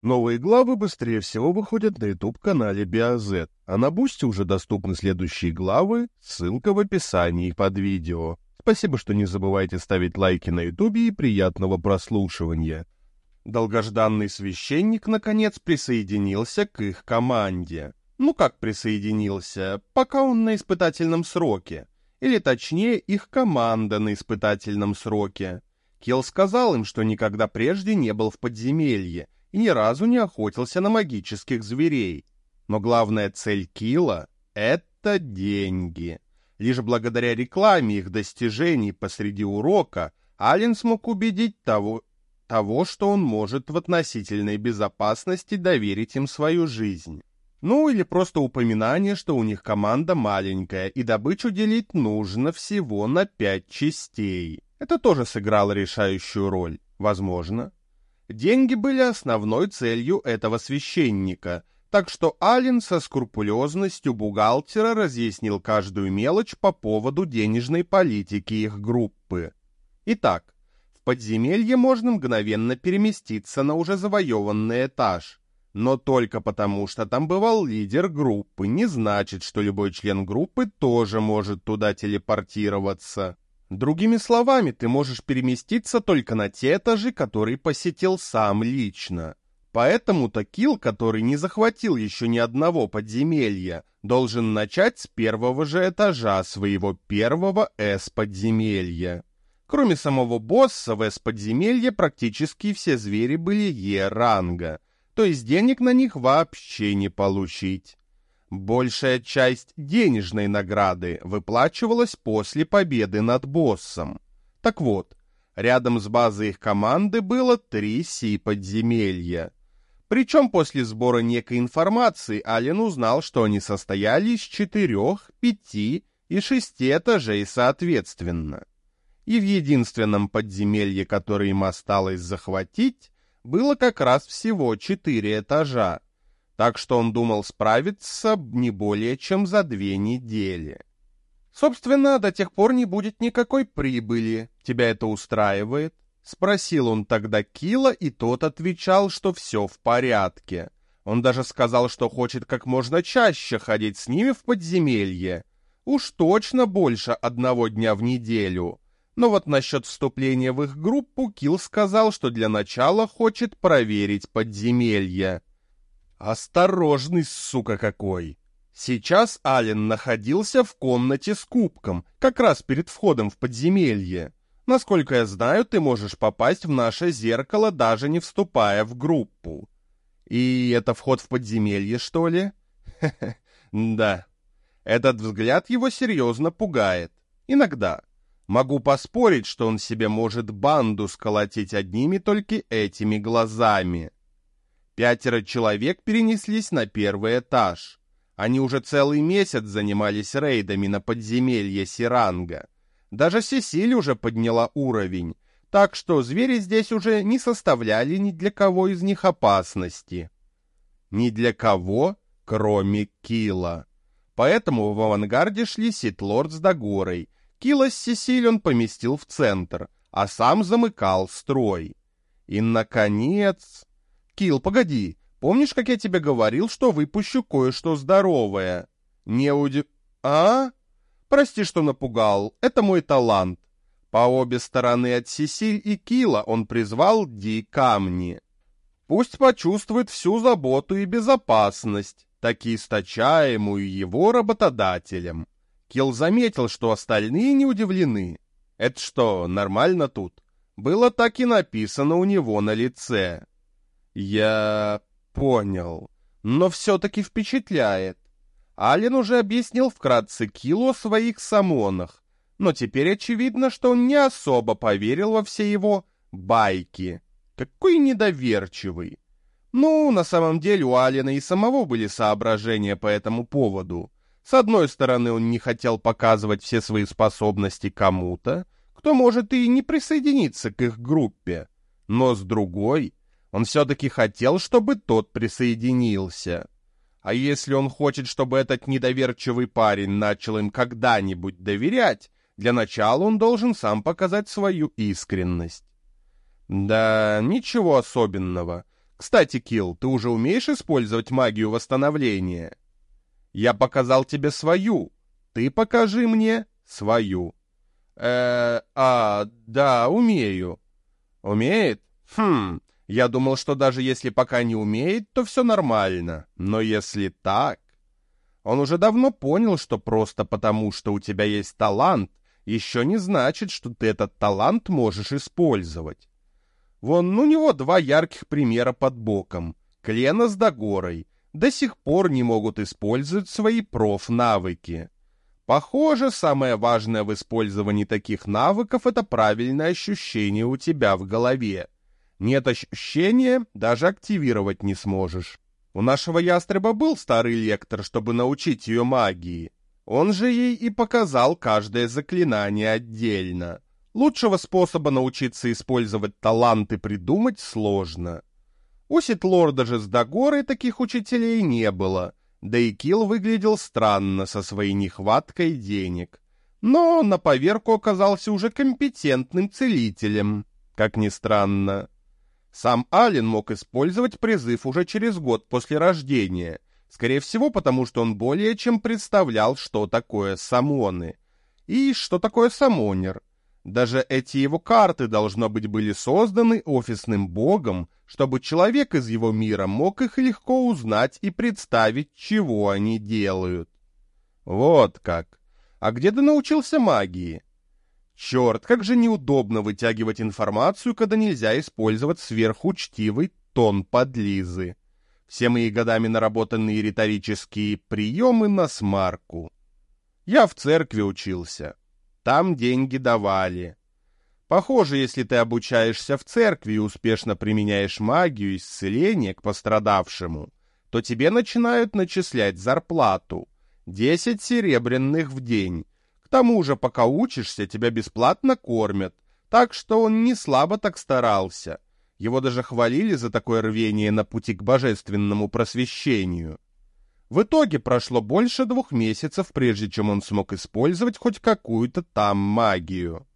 Новые главы быстрее всего выходят на YouTube-канале BioZ, а на Бусти уже доступны следующие главы, ссылка в описании под видео. Спасибо, что не забывайте ставить лайки на YouTube и приятного прослушивания. Долгожданный священник, наконец, присоединился к их команде. Ну как присоединился? Пока он на испытательном сроке. Или точнее, их команда на испытательном сроке. Килл сказал им, что никогда прежде не был в подземелье и ни разу не охотился на магических зверей. Но главная цель Килла — это деньги. Лишь благодаря рекламе их достижений посреди урока Ален смог убедить того, что он может в относительной безопасности доверить им свою жизнь. Ну или просто упоминание, что у них команда маленькая и добычу делить нужно всего на 5 частей. Это тоже сыграло решающую роль, возможно. Деньги были основной целью этого священника, так что Ален со скрупулезностью бухгалтера разъяснил каждую мелочь по поводу денежной политики их группы. Итак, в подземелье можно мгновенно переместиться на уже завоеванный этаж, но только потому, что там бывал лидер группы, не значит, что любой член группы тоже может туда телепортироваться. Другими словами, ты можешь переместиться только на те этажи, которые посетил сам лично. Поэтому-то Килл, который не захватил еще ни одного подземелья, должен начать с первого же этажа своего первого С-подземелья. Кроме самого босса, в С-подземелье практически все звери были Е-ранга, то есть денег на них вообще не получить. Большая часть денежной награды выплачивалась после победы над боссом. Так вот, рядом с базой их команды было 3 Си-подземелья. Причем после сбора некой информации Ален узнал, что они состояли из 4, 5 и 6 этажей соответственно. И в единственном подземелье, которое им осталось захватить, было как раз всего 4 этажа. Так что он думал справиться не более чем за 2 недели. Собственно, до тех пор не будет никакой прибыли. Тебя это устраивает? Спросил он тогда Килла, и тот отвечал, что все в порядке. Он даже сказал, что хочет как можно чаще ходить с ними в подземелье. Уж точно больше 1 дня в неделю. Но вот насчет вступления в их группу Килл сказал, что для начала хочет проверить подземелье. Осторожный, сука, какой! Сейчас Ален находился в комнате с кубком, как раз перед входом в подземелье. Насколько я знаю, ты можешь попасть в наше зеркало, даже не вступая в группу. И это вход в подземелье, что ли? Хе-хе, да. Этот взгляд его серьезно пугает. Иногда. Могу поспорить, что он себе может банду сколотить одними только этими глазами. 5 человек перенеслись на первый этаж. Они уже целый месяц занимались рейдами на подземелье Сиранга. Даже Сесиль уже подняла уровень, так что звери здесь уже не составляли ни для кого из них опасности. Ни для кого, кроме Килла. Поэтому в авангарде шли Ситлорд с Дагорой. Килла с Сесиль он поместил в центр, а сам замыкал строй. И, наконец... Килл, погоди, помнишь, как я тебе говорил, что выпущу кое-что здоровое? А? Прости, что напугал, это мой талант. По обе стороны от Сесиль и Килла он призвал Ди-камни. Пусть почувствует всю заботу и безопасность, таки источаемую его работодателем. Килл заметил, что остальные не удивлены. Это что, нормально тут? Было так и написано у него на лице. Я понял, но все-таки впечатляет. Ален уже объяснил вкратце Киллу о своих самонах, но теперь очевидно, что он не особо поверил во все его байки. Какой недоверчивый. Ну, на самом деле у Алена и самого были соображения по этому поводу. С одной стороны, он не хотел показывать все свои способности кому-то, кто может и не присоединиться к их группе. Но с другой... Он все-таки хотел, чтобы тот присоединился. А если он хочет, чтобы этот недоверчивый парень начал им когда-нибудь доверять, для начала он должен сам показать свою искренность. Да, ничего особенного. Кстати, Килл, ты уже умеешь использовать магию восстановления? Я показал тебе свою. Ты покажи мне свою. Да, умею. Умеет? Я думал, что даже если пока не умеет, то все нормально. Но если так... Он уже давно понял, что просто потому, что у тебя есть талант, еще не значит, что ты этот талант можешь использовать. Вон у него два ярких примера под боком. Клена с Дагорой до сих пор не могут использовать свои проф-навыки. Похоже, самое важное в использовании таких навыков — это правильное ощущение у тебя в голове. Нет ощущения, даже активировать не сможешь. У нашего ястреба был старый лектор, чтобы научить ее магии. Он же ей и показал каждое заклинание отдельно. Лучшего способа научиться использовать таланты придумать сложно. У Ситлорда же с Дагорой таких учителей не было, да и Килл выглядел странно со своей нехваткой денег. Но на поверку оказался уже компетентным целителем, как ни странно. Сам Ален мог использовать призыв уже через год после рождения, скорее всего потому, что он более чем представлял, что такое самоны и что такое самонер. Даже эти его карты, должно быть, были созданы офисным богом, чтобы человек из его мира мог их легко узнать и представить, чего они делают. Вот как. А где ты научился магии? Черт, как же неудобно вытягивать информацию, когда нельзя использовать сверхучтивый тон подлизы. Все мои годами наработанные риторические приемы на смарку. Я в церкви учился. Там деньги давали. Похоже, если ты обучаешься в церкви и успешно применяешь магию исцеления к пострадавшему, то тебе начинают начислять зарплату. 10 серебряных в день. К тому же, пока учишься, тебя бесплатно кормят, так что он не слабо так старался. Его даже хвалили за такое рвение на пути к божественному просвещению. В итоге прошло больше 2 месяцев, прежде чем он смог использовать хоть какую-то там магию.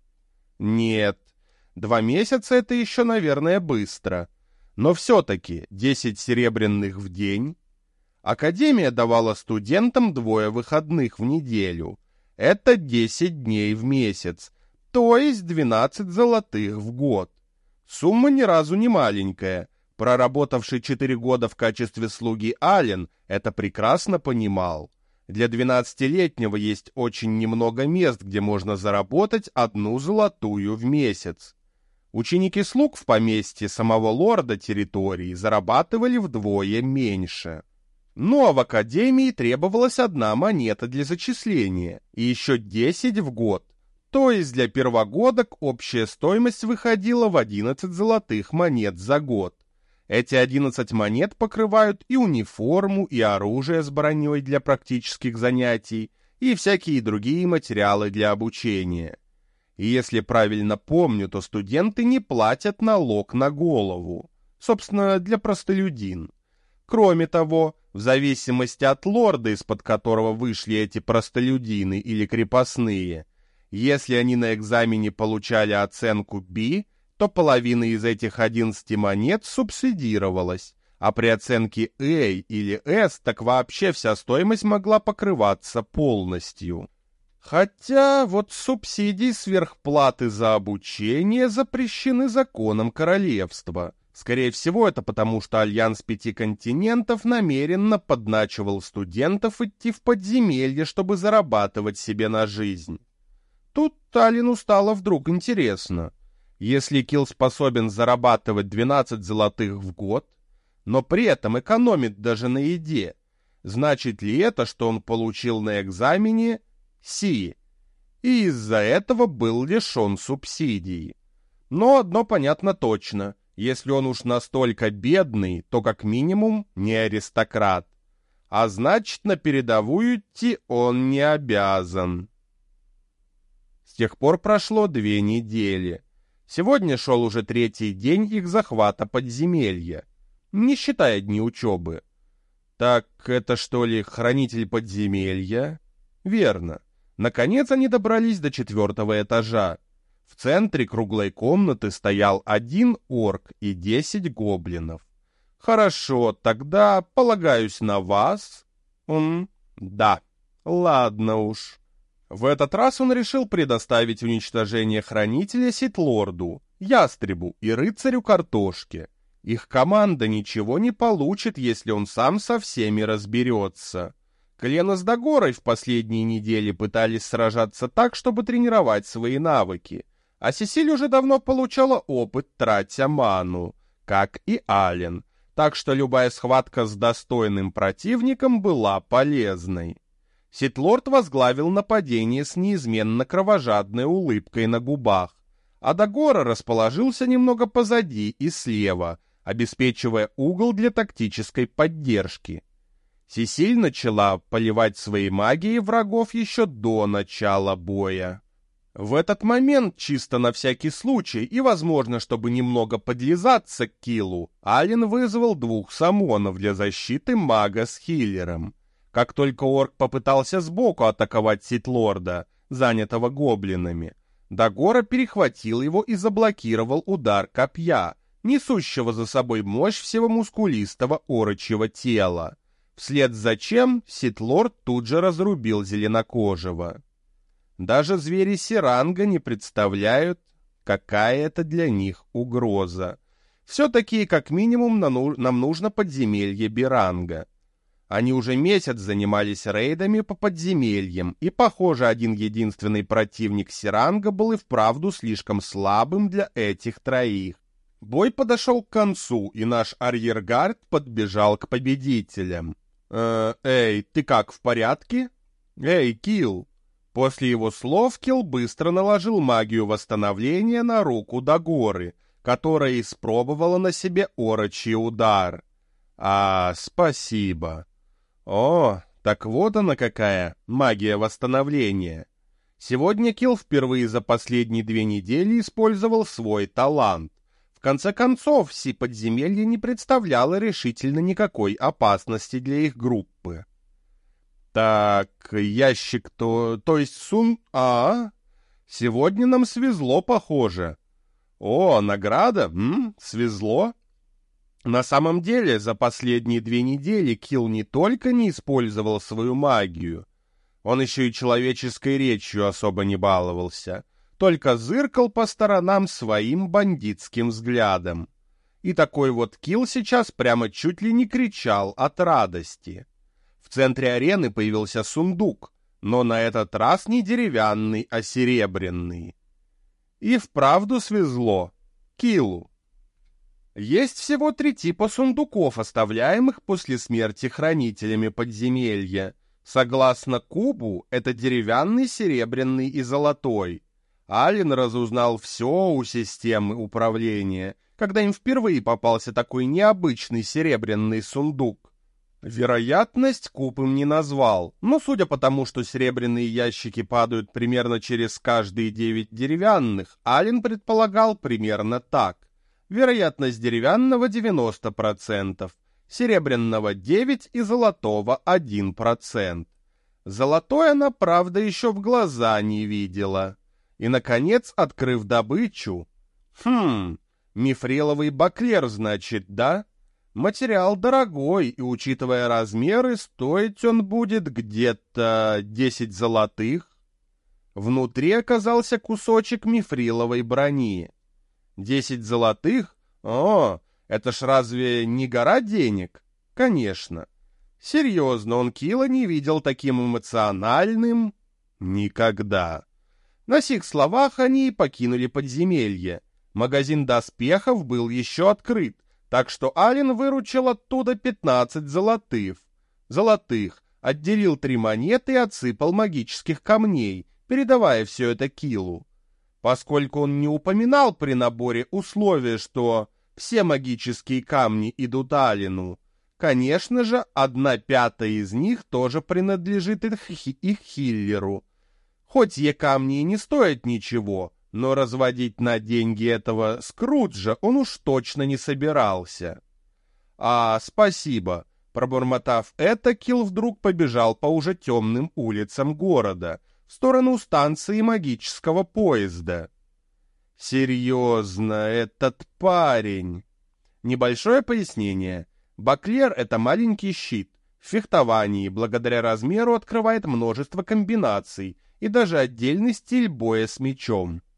Нет, 2 месяца — это еще, наверное, быстро. Но все-таки 10 серебряных в день. Академия давала студентам 2 выходных в неделю. Это 10 дней в месяц, то есть 12 золотых в год. Сумма ни разу не маленькая. Проработавший 4 года в качестве слуги Ален это прекрасно понимал. Для 12-летнего есть очень немного мест, где можно заработать 1 золотую в месяц. Ученики слуг в поместье самого лорда территории зарабатывали вдвое меньше. Ну а в академии требовалась 1 монета для зачисления и еще 10 в год. То есть для первогодок общая стоимость выходила в 11 золотых монет за год. Эти 11 монет покрывают и униформу, и оружие с броней для практических занятий, и всякие другие материалы для обучения. И если правильно помню, то студенты не платят налог на голову. Собственно, для простолюдин. Кроме того, в зависимости от лорда, из-под которого вышли эти простолюдины или крепостные, если они на экзамене получали оценку B, то половина из этих 11 монет субсидировалась, а при оценке A или S так вообще вся стоимость могла покрываться полностью. Хотя вот субсидии сверхплаты за обучение запрещены законом королевства. Скорее всего, это потому, что Альянс 5 континентов намеренно подначивал студентов идти в подземелье, чтобы зарабатывать себе на жизнь. Тут Таллину стало вдруг интересно. Если Килл способен зарабатывать 12 золотых в год, но при этом экономит даже на еде, значит ли это, что он получил на экзамене Си, и из-за этого был лишен субсидий? Но одно понятно точно. Если он уж настолько бедный, то как минимум не аристократ. А значит, на передовую идти он не обязан. С тех пор прошло 2 недели. Сегодня шел уже 3-й день их захвата подземелья, не считая дни учебы. Так это что ли хранитель подземелья? Верно. Наконец они добрались до 4-го этажа. В центре круглой комнаты стоял 1 орк и 10 гоблинов. Хорошо, тогда полагаюсь на вас. Да, ладно уж. В этот раз он решил предоставить уничтожение хранителя Ситлорду, Ястребу и рыцарю Картошке. Их команда ничего не получит, если он сам со всеми разберется. Клена с Дагорой в последние недели пытались сражаться так, чтобы тренировать свои навыки, а Сесиль уже давно получала опыт, тратя ману, как и Ален, так что любая схватка с достойным противником была полезной. Ситлорд возглавил нападение с неизменно кровожадной улыбкой на губах, а Дагора расположился немного позади и слева, обеспечивая угол для тактической поддержки. Сесиль начала поливать своей магией врагов еще до начала боя. В этот момент, чисто на всякий случай, и, возможно, чтобы немного подлизаться к киллу, Ален вызвал 2 самонов для защиты мага с хиллером. Как только орк попытался сбоку атаковать Ситлорда, занятого гоблинами, Дагора перехватил его и заблокировал удар копья, несущего за собой мощь всего мускулистого орочьего тела. Вслед за чем Ситлорд тут же разрубил зеленокожего. Даже звери Сиранга не представляют, какая это для них угроза. Все-таки, как минимум, нам нужно подземелье Биранга. Они уже месяц занимались рейдами по подземельям, и, похоже, один-единственный противник Сиранга был и вправду слишком слабым для этих троих. Бой подошел к концу, и наш арьергард подбежал к победителям. «Эй, ты как, в порядке?» «Эй, Килл!» После его слов Килл быстро наложил магию восстановления на руку Дагоры, которая испробовала на себе орочий удар. Спасибо. О, так вот она какая, магия восстановления. Сегодня Килл впервые за последние 2 недели использовал свой талант. В конце концов, подземелье не представляло решительно никакой опасности для их группы. Так, ящик то есть сегодня нам свезло, похоже. О, награда? Свезло. На самом деле, за последние 2 недели Килл не только не использовал свою магию, он еще и человеческой речью особо не баловался, только зыркал по сторонам своим бандитским взглядом. И такой вот Килл сейчас прямо чуть ли не кричал от радости. В центре арены появился сундук, но на этот раз не деревянный, а серебряный. И вправду свезло Киллу. Есть всего 3 типа сундуков, оставляемых после смерти хранителями подземелья. Согласно кубу, это деревянный, серебряный и золотой. Ален разузнал все у системы управления, когда им впервые попался такой необычный серебряный сундук. Вероятность куб им не назвал, но судя по тому, что серебряные ящики падают примерно через каждые 9 деревянных, Ален предполагал примерно так. Вероятность деревянного 90%, серебряного 9% и золотого 1%. Золотой она, правда, еще в глаза не видела. И, наконец, открыв добычу... мифриловый баклер, значит, да? Материал дорогой, и, учитывая размеры, стоить он будет где-то 10 золотых. Внутри оказался кусочек мифриловой брони. 10 золотых? О, это ж разве не гора денег? Конечно. Серьезно, он Килла не видел таким эмоциональным никогда. На сих словах они покинули подземелье. Магазин доспехов был еще открыт, так что Ален выручил оттуда 15 золотых, отделил 3 монеты и отсыпал магических камней, передавая все это Киллу. Поскольку он не упоминал при наборе условия, что все магические камни идут Алену, конечно же, 1/5 из них тоже принадлежит их хиллеру. Хоть камни и не стоят ничего, но разводить на деньги этого Скруджа он уж точно не собирался. Спасибо. Пробормотав это, Килл вдруг побежал по уже темным улицам города, в сторону станции магического поезда. Серьезно, этот парень... Небольшое пояснение. Баклер — это маленький щит. В фехтовании, благодаря размеру, открывает множество комбинаций и даже отдельный стиль боя с мечом.